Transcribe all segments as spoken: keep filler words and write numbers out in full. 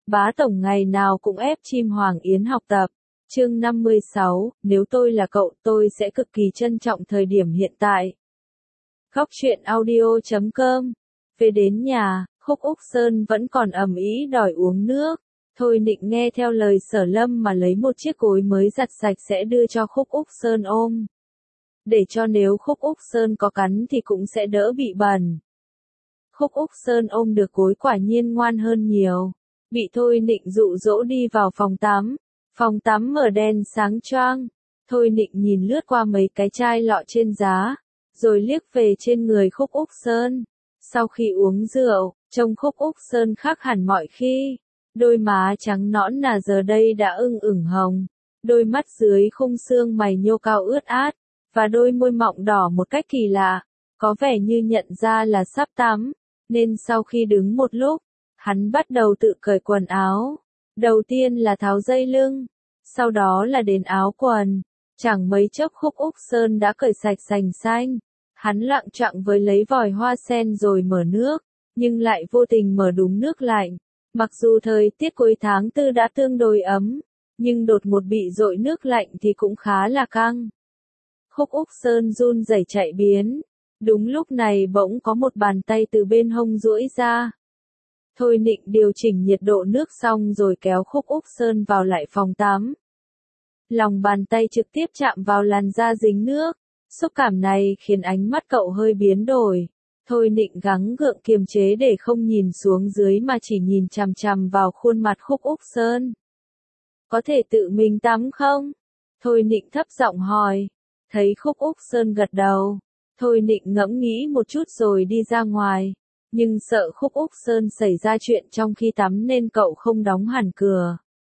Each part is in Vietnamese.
Bá tổng ngày nào cũng ép chim Hoàng Yến học tập. Chương năm mươi sáu, nếu tôi là cậu, tôi sẽ cực kỳ trân trọng thời điểm hiện tại. Góc truyện audio chấm com. Về đến nhà, Khúc Úc Sơn vẫn còn ầm ĩ đòi uống nước. Thôi Nịnh nghe theo lời Sở Lâm mà lấy một chiếc gối mới giặt sạch sẽ đưa cho Khúc Úc Sơn ôm. Để cho nếu Khúc Úc Sơn có cắn thì cũng sẽ đỡ bị bẩn. Khúc Úc Sơn ôm được gối quả nhiên ngoan hơn nhiều. Bị Thôi Nịnh dụ dỗ đi vào phòng tắm. Phòng tắm mở đèn sáng choang. Thôi Nịnh nhìn lướt qua mấy cái chai lọ trên giá, rồi liếc về trên người Khúc Úc Sơn. Sau khi uống rượu, trông Khúc Úc Sơn khác hẳn mọi khi. Đôi má trắng nõn nà giờ đây đã ưng ửng hồng. Đôi mắt dưới khung xương mày nhô cao ướt át, và đôi môi mọng đỏ một cách kỳ lạ. Có vẻ như nhận ra là sắp tắm, nên sau khi đứng một lúc, hắn bắt đầu tự cởi quần áo. Đầu tiên là tháo dây lưng, sau đó là đến áo quần. Chẳng mấy chốc Khúc Úc Sơn đã cởi sạch sành xanh. Hắn lặng chặng với lấy vòi hoa sen rồi mở nước, nhưng lại vô tình mở đúng nước lạnh. Mặc dù thời tiết cuối tháng tư đã tương đối ấm, nhưng đột ngột bị dội nước lạnh thì cũng khá là căng. Khúc Úc Sơn run rẩy chạy biến. Đúng lúc này bỗng có một bàn tay từ bên hông duỗi ra. Thôi Nịnh điều chỉnh nhiệt độ nước xong rồi kéo Khúc Úc Sơn vào lại phòng tắm. Lòng bàn tay trực tiếp chạm vào làn da dính nước. Xúc cảm này khiến ánh mắt cậu hơi biến đổi. Thôi Nịnh gắng gượng kiềm chế để không nhìn xuống dưới mà chỉ nhìn chằm chằm vào khuôn mặt Khúc Úc Sơn. Có thể tự mình tắm không? Thôi Nịnh thấp giọng hỏi. Thấy Khúc Úc Sơn gật đầu. Thôi Nịnh ngẫm nghĩ một chút rồi đi ra ngoài. Nhưng sợ Khúc Úc Sơn xảy ra chuyện trong khi tắm nên cậu không đóng hẳn cửa,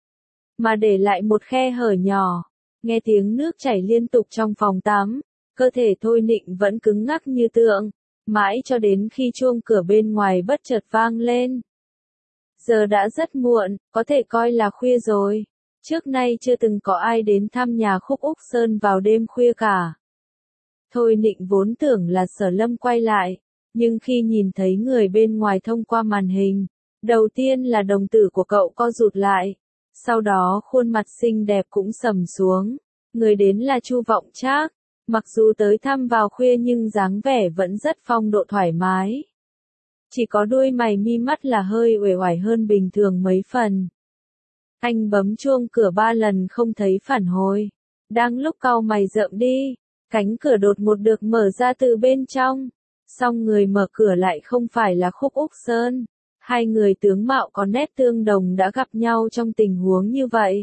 mà để lại một khe hở nhỏ. Nghe tiếng nước chảy liên tục trong phòng tắm, cơ thể Thôi Nịnh vẫn cứng ngắc như tượng, mãi cho đến khi chuông cửa bên ngoài bất chợt vang lên. Giờ đã rất muộn, có thể coi là khuya rồi. Trước nay chưa từng có ai đến thăm nhà Khúc Úc Sơn vào đêm khuya cả. Thôi Nịnh vốn tưởng là Sở Lâm quay lại, nhưng khi nhìn thấy người bên ngoài thông qua màn hình, đầu tiên là đồng tử của cậu co rụt lại, sau đó khuôn mặt xinh đẹp cũng sầm xuống. Người đến là Chu Vọng Trác, mặc dù tới thăm vào khuya nhưng dáng vẻ vẫn rất phong độ thoải mái. Chỉ có đôi mày mi mắt là hơi uể oải hơn bình thường mấy phần. Anh bấm chuông cửa ba lần không thấy phản hồi. Đang lúc cau mày rợm đi, cánh cửa đột ngột được mở ra từ bên trong. Song người mở cửa lại không phải là Khúc Úc Sơn. Hai người tướng mạo có nét tương đồng đã gặp nhau trong tình huống như vậy.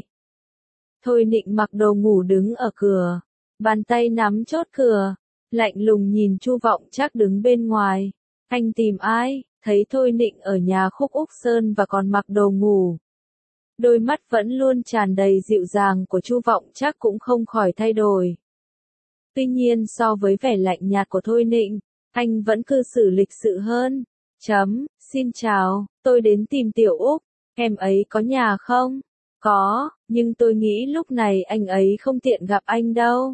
Thôi Nịnh mặc đồ ngủ đứng ở cửa, bàn tay nắm chốt cửa, lạnh lùng nhìn Chu Vọng Trác đứng bên ngoài. Anh tìm ai? Thấy Thôi Nịnh ở nhà Khúc Úc Sơn và còn mặc đồ ngủ, đôi mắt vẫn luôn tràn đầy dịu dàng của Chu Vọng Trác cũng không khỏi thay đổi. Tuy nhiên so với vẻ lạnh nhạt của Thôi Nịnh, anh vẫn cư xử lịch sự hơn. Chấm, xin chào, tôi đến tìm Tiểu Úc, em ấy có nhà không? Có, nhưng tôi nghĩ lúc này anh ấy không tiện gặp anh đâu.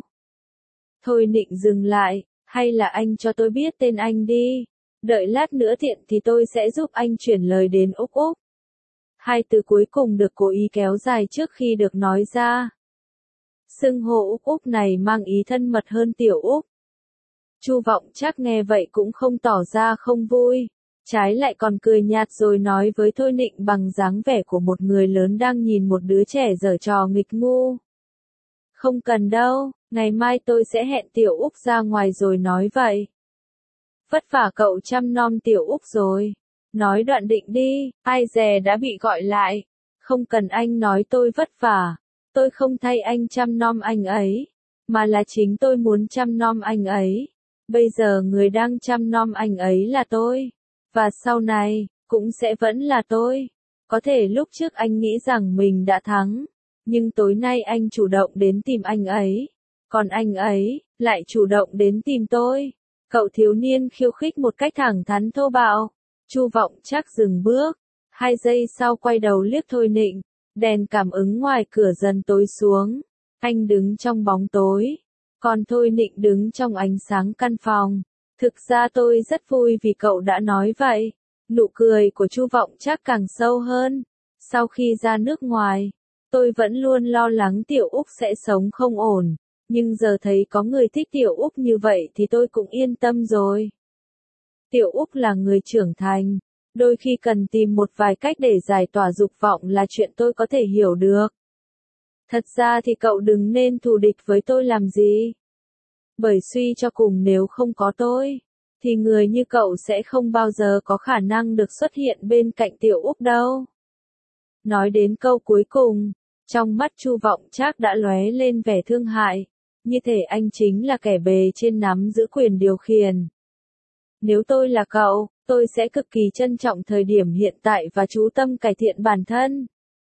Thôi Nịnh dừng lại, hay là anh cho tôi biết tên anh đi. Đợi lát nữa tiện thì tôi sẽ giúp anh chuyển lời đến Úc Úc. Hai từ cuối cùng được cố ý kéo dài trước khi được nói ra. Xưng hô Úc Úc này mang ý thân mật hơn Tiểu Úc. Chu Vọng Trác nghe vậy cũng không tỏ ra không vui, trái lại còn cười nhạt rồi nói với Thôi Nịnh bằng dáng vẻ của một người lớn đang nhìn một đứa trẻ giở trò nghịch ngu. Không cần đâu, ngày mai tôi sẽ hẹn Tiểu Úc ra ngoài rồi nói vậy. Vất vả cậu chăm nom Tiểu Úc rồi. Nói đoạn định đi, ai dè đã bị gọi lại. Không cần anh nói tôi vất vả, tôi không thay anh chăm nom anh ấy, mà là chính tôi muốn chăm nom anh ấy. Bây giờ người đang chăm nom anh ấy là tôi, và sau này, cũng sẽ vẫn là tôi. Có thể lúc trước anh nghĩ rằng mình đã thắng, nhưng tối nay anh chủ động đến tìm anh ấy, còn anh ấy lại chủ động đến tìm tôi. Cậu thiếu niên khiêu khích một cách thẳng thắn thô bạo. Chu Vọng Trác dừng bước, hai giây sau quay đầu liếc Thôi Nịnh. Đèn cảm ứng ngoài cửa dần tối xuống, anh đứng trong bóng tối, còn Thôi Nịnh đứng trong ánh sáng căn phòng. Thực ra tôi rất vui vì cậu đã nói vậy. Nụ cười của Chu Vọng Trác càng sâu hơn. Sau khi ra nước ngoài, tôi vẫn luôn lo lắng Tiểu Úc sẽ sống không ổn, nhưng giờ thấy có người thích Tiểu Úc như vậy thì tôi cũng yên tâm rồi. Tiểu Úc là người trưởng thành, đôi khi cần tìm một vài cách để giải tỏa dục vọng là chuyện tôi có thể hiểu được. Thật ra thì cậu đừng nên thù địch với tôi làm gì. Bởi suy cho cùng nếu không có tôi, thì người như cậu sẽ không bao giờ có khả năng được xuất hiện bên cạnh Tiểu Úc đâu. Nói đến câu cuối cùng, trong mắt Chu Vọng Trác đã lóe lên vẻ thương hại, như thể anh chính là kẻ bề trên nắm giữ quyền điều khiển. Nếu tôi là cậu, tôi sẽ cực kỳ trân trọng thời điểm hiện tại và chú tâm cải thiện bản thân.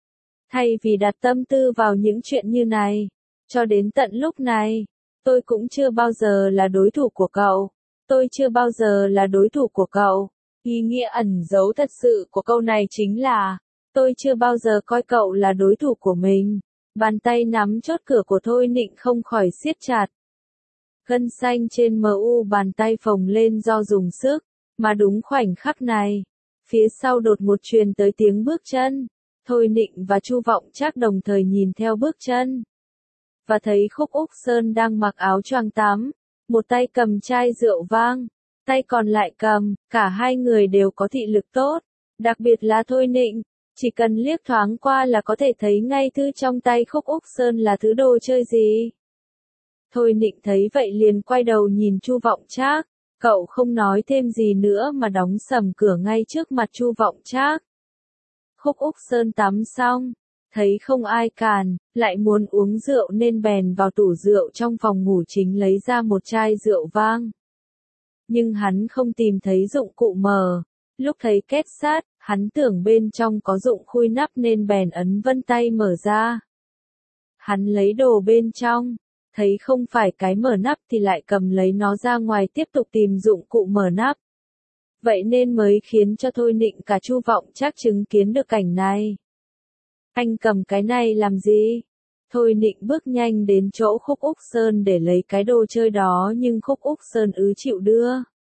Thay vì đặt tâm tư vào những chuyện như này, cho đến tận lúc này, tôi cũng chưa bao giờ là đối thủ của cậu. Tôi chưa bao giờ là đối thủ của cậu. Ý nghĩa ẩn giấu thật sự của câu này chính là, tôi chưa bao giờ coi cậu là đối thủ của mình. Bàn tay nắm chốt cửa của Thôi Nịnh không khỏi siết chặt. Gân xanh trên mu bàn tay phồng lên do dùng sức, mà đúng khoảnh khắc này, phía sau đột ngột truyền tới tiếng bước chân. Thôi Nịnh và Chu Vọng Trác đồng thời nhìn theo bước chân, và thấy Khúc Úc Sơn đang mặc áo choàng tắm, một tay cầm chai rượu vang, tay còn lại cầm, cả hai người đều có thị lực tốt, đặc biệt là Thôi Nịnh, chỉ cần liếc thoáng qua là có thể thấy ngay thứ trong tay Khúc Úc Sơn là thứ đồ chơi gì. Thôi Nịnh thấy vậy liền quay đầu nhìn Chu Vọng Trác, cậu không nói thêm gì nữa mà đóng sầm cửa ngay trước mặt Chu Vọng Trác. Khúc Úc Sơn tắm xong, thấy không ai cản, lại muốn uống rượu nên bèn vào tủ rượu trong phòng ngủ chính lấy ra một chai rượu vang. Nhưng hắn không tìm thấy dụng cụ mở, lúc thấy két sắt, hắn tưởng bên trong có dụng khui nắp nên bèn ấn vân tay mở ra. Hắn lấy đồ bên trong, thấy không phải cái mở nắp thì lại cầm lấy nó ra ngoài tiếp tục tìm dụng cụ mở nắp. Vậy nên mới khiến cho Thôi Nịnh cả Chu Vọng Trác chứng kiến được cảnh này. Anh cầm cái này làm gì? Thôi Nịnh bước nhanh đến chỗ Khúc Úc Sơn để lấy cái đồ chơi đó nhưng Khúc Úc Sơn ứ chịu đưa.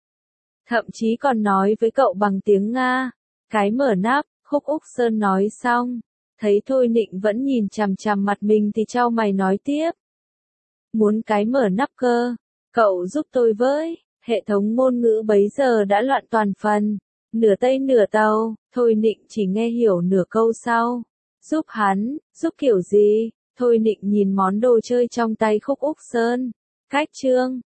Thậm chí còn nói với cậu bằng tiếng Nga. Cái mở nắp, Khúc Úc Sơn nói xong. Thấy Thôi Nịnh vẫn nhìn chằm chằm mặt mình thì chau mày nói tiếp. Muốn cái mở nắp cơ, cậu giúp tôi với. Hệ thống ngôn ngữ bấy giờ đã loạn toàn phần. Nửa Tây nửa Tàu, Thôi Nịnh chỉ nghe hiểu nửa câu sau. Giúp hắn, giúp kiểu gì? Thôi Nịnh nhìn món đồ chơi trong tay Khúc Úc Sơn. Cách chương